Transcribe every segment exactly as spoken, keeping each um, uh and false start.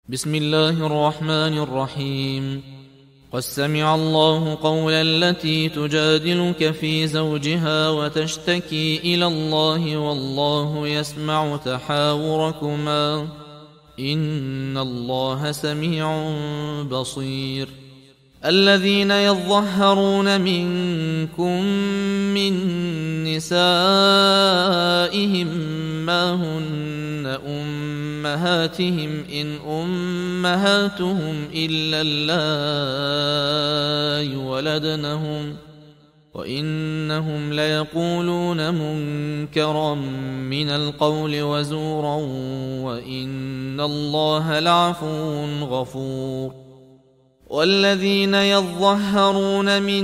بسم الله الرحمن الرحيم. قد سمع الله قول التي تجادلك في زوجها وتشتكي إلى الله والله يسمع تحاوركما إن الله سميع بصير. الذين يظهرون منكم من نسائهم ما هن أمهاتهم إن أمهاتهم إلا اللائي ولدنهم وإنهم ليقولون منكرا من القول وزورا وإن الله لعفو غفور. والذين يظهرون من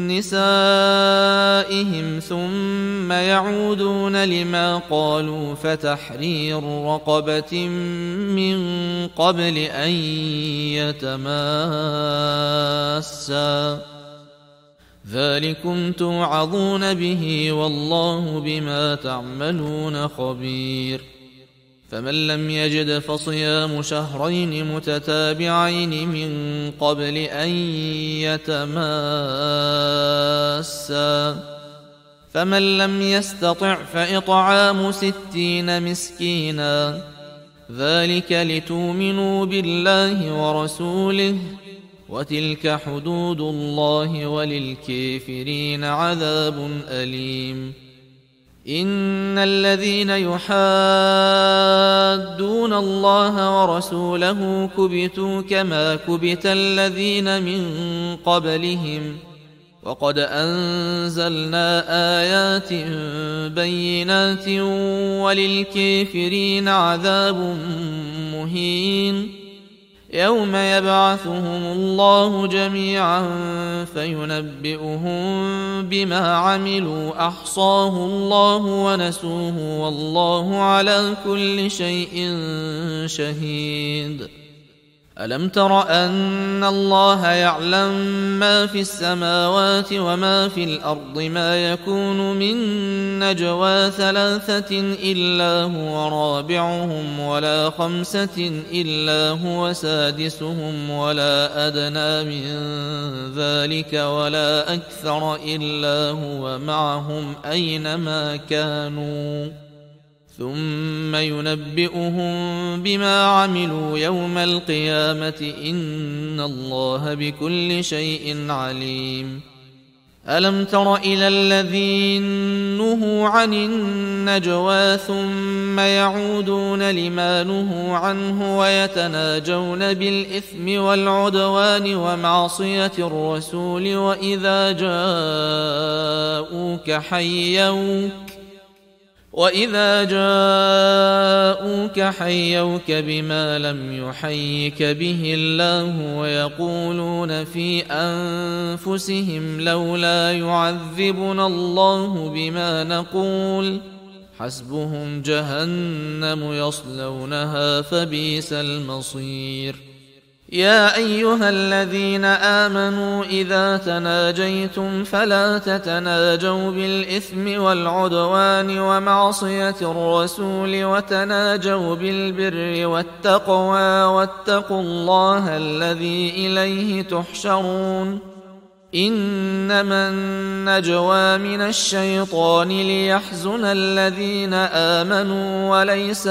نسائهم ثم يعودون لما قالوا فتحرير رقبة من قبل أن يتماسا ذلكم توعظون به والله بما تعملون خبير. فمن لم يجد فصيام شهرين متتابعين من قبل أن يتماسا فمن لم يستطع فإطعام ستين مسكينا ذلك لتؤمنوا بالله ورسوله وتلك حدود الله وللكافرين عذاب أليم. إن الذين يحادون الله ورسوله كبتوا كما كبت الذين من قبلهم وقد أنزلنا آيات بينات وللكافرين عذاب مهين. يوم يبعثهم الله جميعا فينبئهم بما عملوا أحصاه الله ونسوه والله على كل شيء شهيد. ألم تر أن الله يعلم ما في السماوات وما في الأرض ما يكون من نجوى ثلاثة إلا هو رابعهم ولا خمسة إلا هو سادسهم ولا أدنى من ذلك ولا أكثر إلا هو معهم أينما كانوا ثم ينبئهم بما عملوا يوم القيامة إن الله بكل شيء عليم. ألم تر إلى الذين نهوا عن النجوى ثم يعودون لما نهوا عنه ويتناجون بالإثم والعدوان ومعصية الرسول وإذا جاءوك حيوك وإذا جاءوك حيوك بما لم يحيك به الله ويقولون في أنفسهم لولا يعذبنا الله بما نقول حسبهم جهنم يصلونها فبئس المصير. يا أيها الذين آمنوا إذا تناجيتم فلا تتناجوا بالإثم والعدوان ومعصية الرسول وتناجوا بالبر والتقوى واتقوا الله الذي إليه تحشرون. إنما النجوى من الشيطان ليحزن الذين آمنوا وليس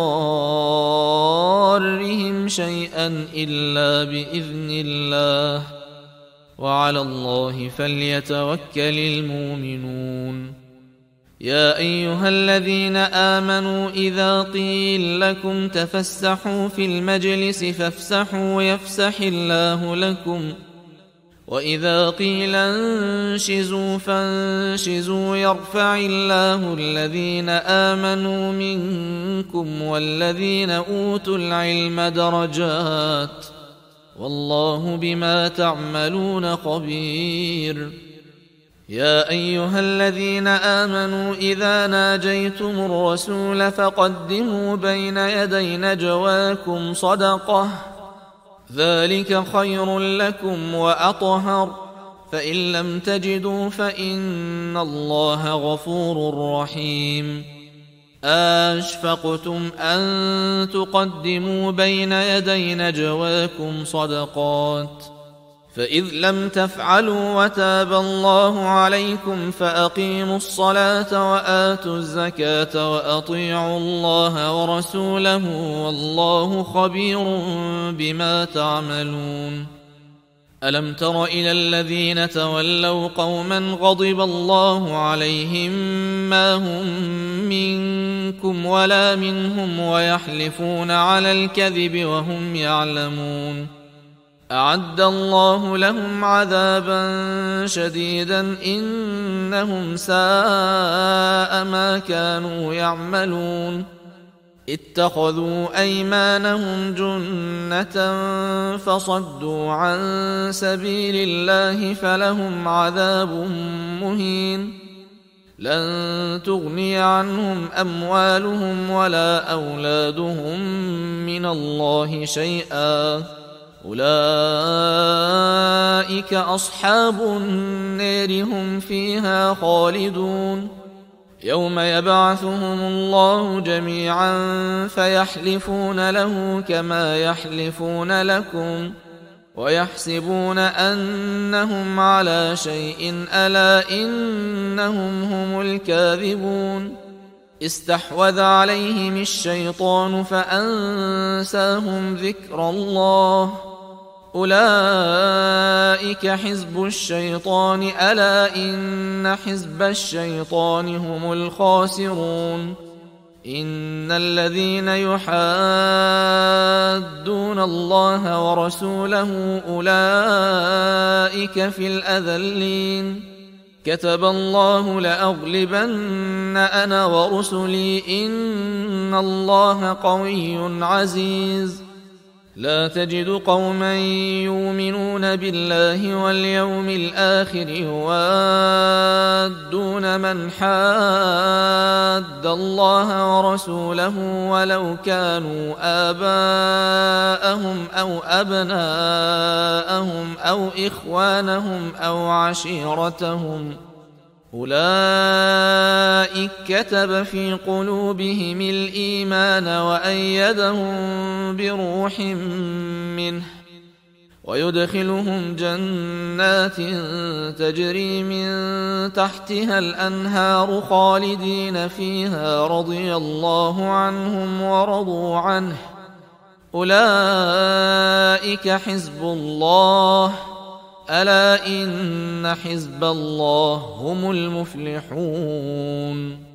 بضارهم شيئا إلا بإذن الله وعلى الله فليتوكل المؤمنون. يا أيها الذين آمنوا إذا قيل لكم تفسحوا في المجلس فافسحوا يفسح الله لكم وإذا قيل انشزوا فانشزوا يرفع الله الذين آمنوا منكم والذين أوتوا العلم درجات والله بما تعملون خبير. يا أيها الذين آمنوا إذا ناجيتم الرسول فقدموا بين يدي نجواكم صدقة ذلك خير لكم وأطهر فإن لم تجدوا فإن الله غفور رحيم. أَأَشْفَقْتُمْ أَن تُقَدِّمُوا بَيْنَ يَدَيْ نَجْوَاكُمْ صَدَقَاتٍ فَإِذْ لَمْ تَفْعَلُوا وَتَابَ اللَّهُ عَلَيْكُمْ فَأَقِيمُوا الصَّلَاةَ وَآتُوا الزَّكَاةَ وَأَطِيعُوا اللَّهَ وَرَسُولَهُ وَاللَّهُ خَبِيرٌ بِمَا تَعْمَلُونَ أَلَمْ تَرَ إِلَى الَّذِينَ تَوَلَّوْا قَوْمًا غَضِبَ اللَّهُ عَلَيْهِمْ مَا هُمْ مِنكُمْ وَلَا مِنْهُمْ وَيَحْلِفُونَ عَلَى الْكَذِبِ وَهُمْ يَعْلَمُونَ أَعَدَّ اللَّهُ لَهُمْ عَذَابًا شَدِيدًا إِنَّهُمْ سَاءَ مَا كَانُوا يَعْمَلُونَ اتَّخَذُوا أَيْمَانَهُمْ جُنَّةً فَصَدُّوا عَن سَبِيلِ اللَّهِ فَلَهُمْ عَذَابٌ مُهِينٌ لَن تُغْنِيَ عَنْهُمْ أَمْوَالُهُمْ وَلَا أَوْلَادُهُم مِّنَ اللَّهِ شَيْئًا أُولَئِكَ أَصْحَابُ النَّارِ هُمْ فِيهَا خَالِدُونَ يَوْمَ يَبْعَثُهُمُ اللَّهُ جَمِيعًا فَيَحْلِفُونَ لَهُ كَمَا يَحْلِفُونَ لَكُمْ وَيَحْسَبُونَ أَنَّهُمْ عَلَى شَيْءٍ أَلَا إِنَّهُمْ هُمُ الْكَاذِبُونَ اسْتَحْوَذَ عَلَيْهِمُ الشَّيْطَانُ فَأَنسَاهُمْ ذِكْرَ اللَّهِ أُولَئِكَ حِزْبُ الشَّيْطَانِ أَلَا إِنَّ حِزْبَ الشَّيْطَانِ هُمُ الْخَاسِرُونَ إِنَّ الَّذِينَ يُحَادُّونَ اللَّهَ وَرَسُولَهُ أُولَئِكَ فِي الْأَذَلِّينَ كَتَبَ اللَّهُ لَأَغْلِبَنَّ أَنَا وَرُسُلِي إِنَّ اللَّهَ قَوِيٌّ عَزِيزٌ لا تجد قوما يؤمنون بالله واليوم الآخر يوادون من حاد الله ورسوله ولو كانوا آباءهم أو أبناءهم أو إخوانهم أو عشيرتهم أولئك كتب في قلوبهم الإيمان وأيدهم بروح منه ويدخلهم جنات تجري من تحتها الأنهار خالدين فيها رضي الله عنهم ورضوا عنه أولئك حزب الله ألا إن حزب الله هم المفلحون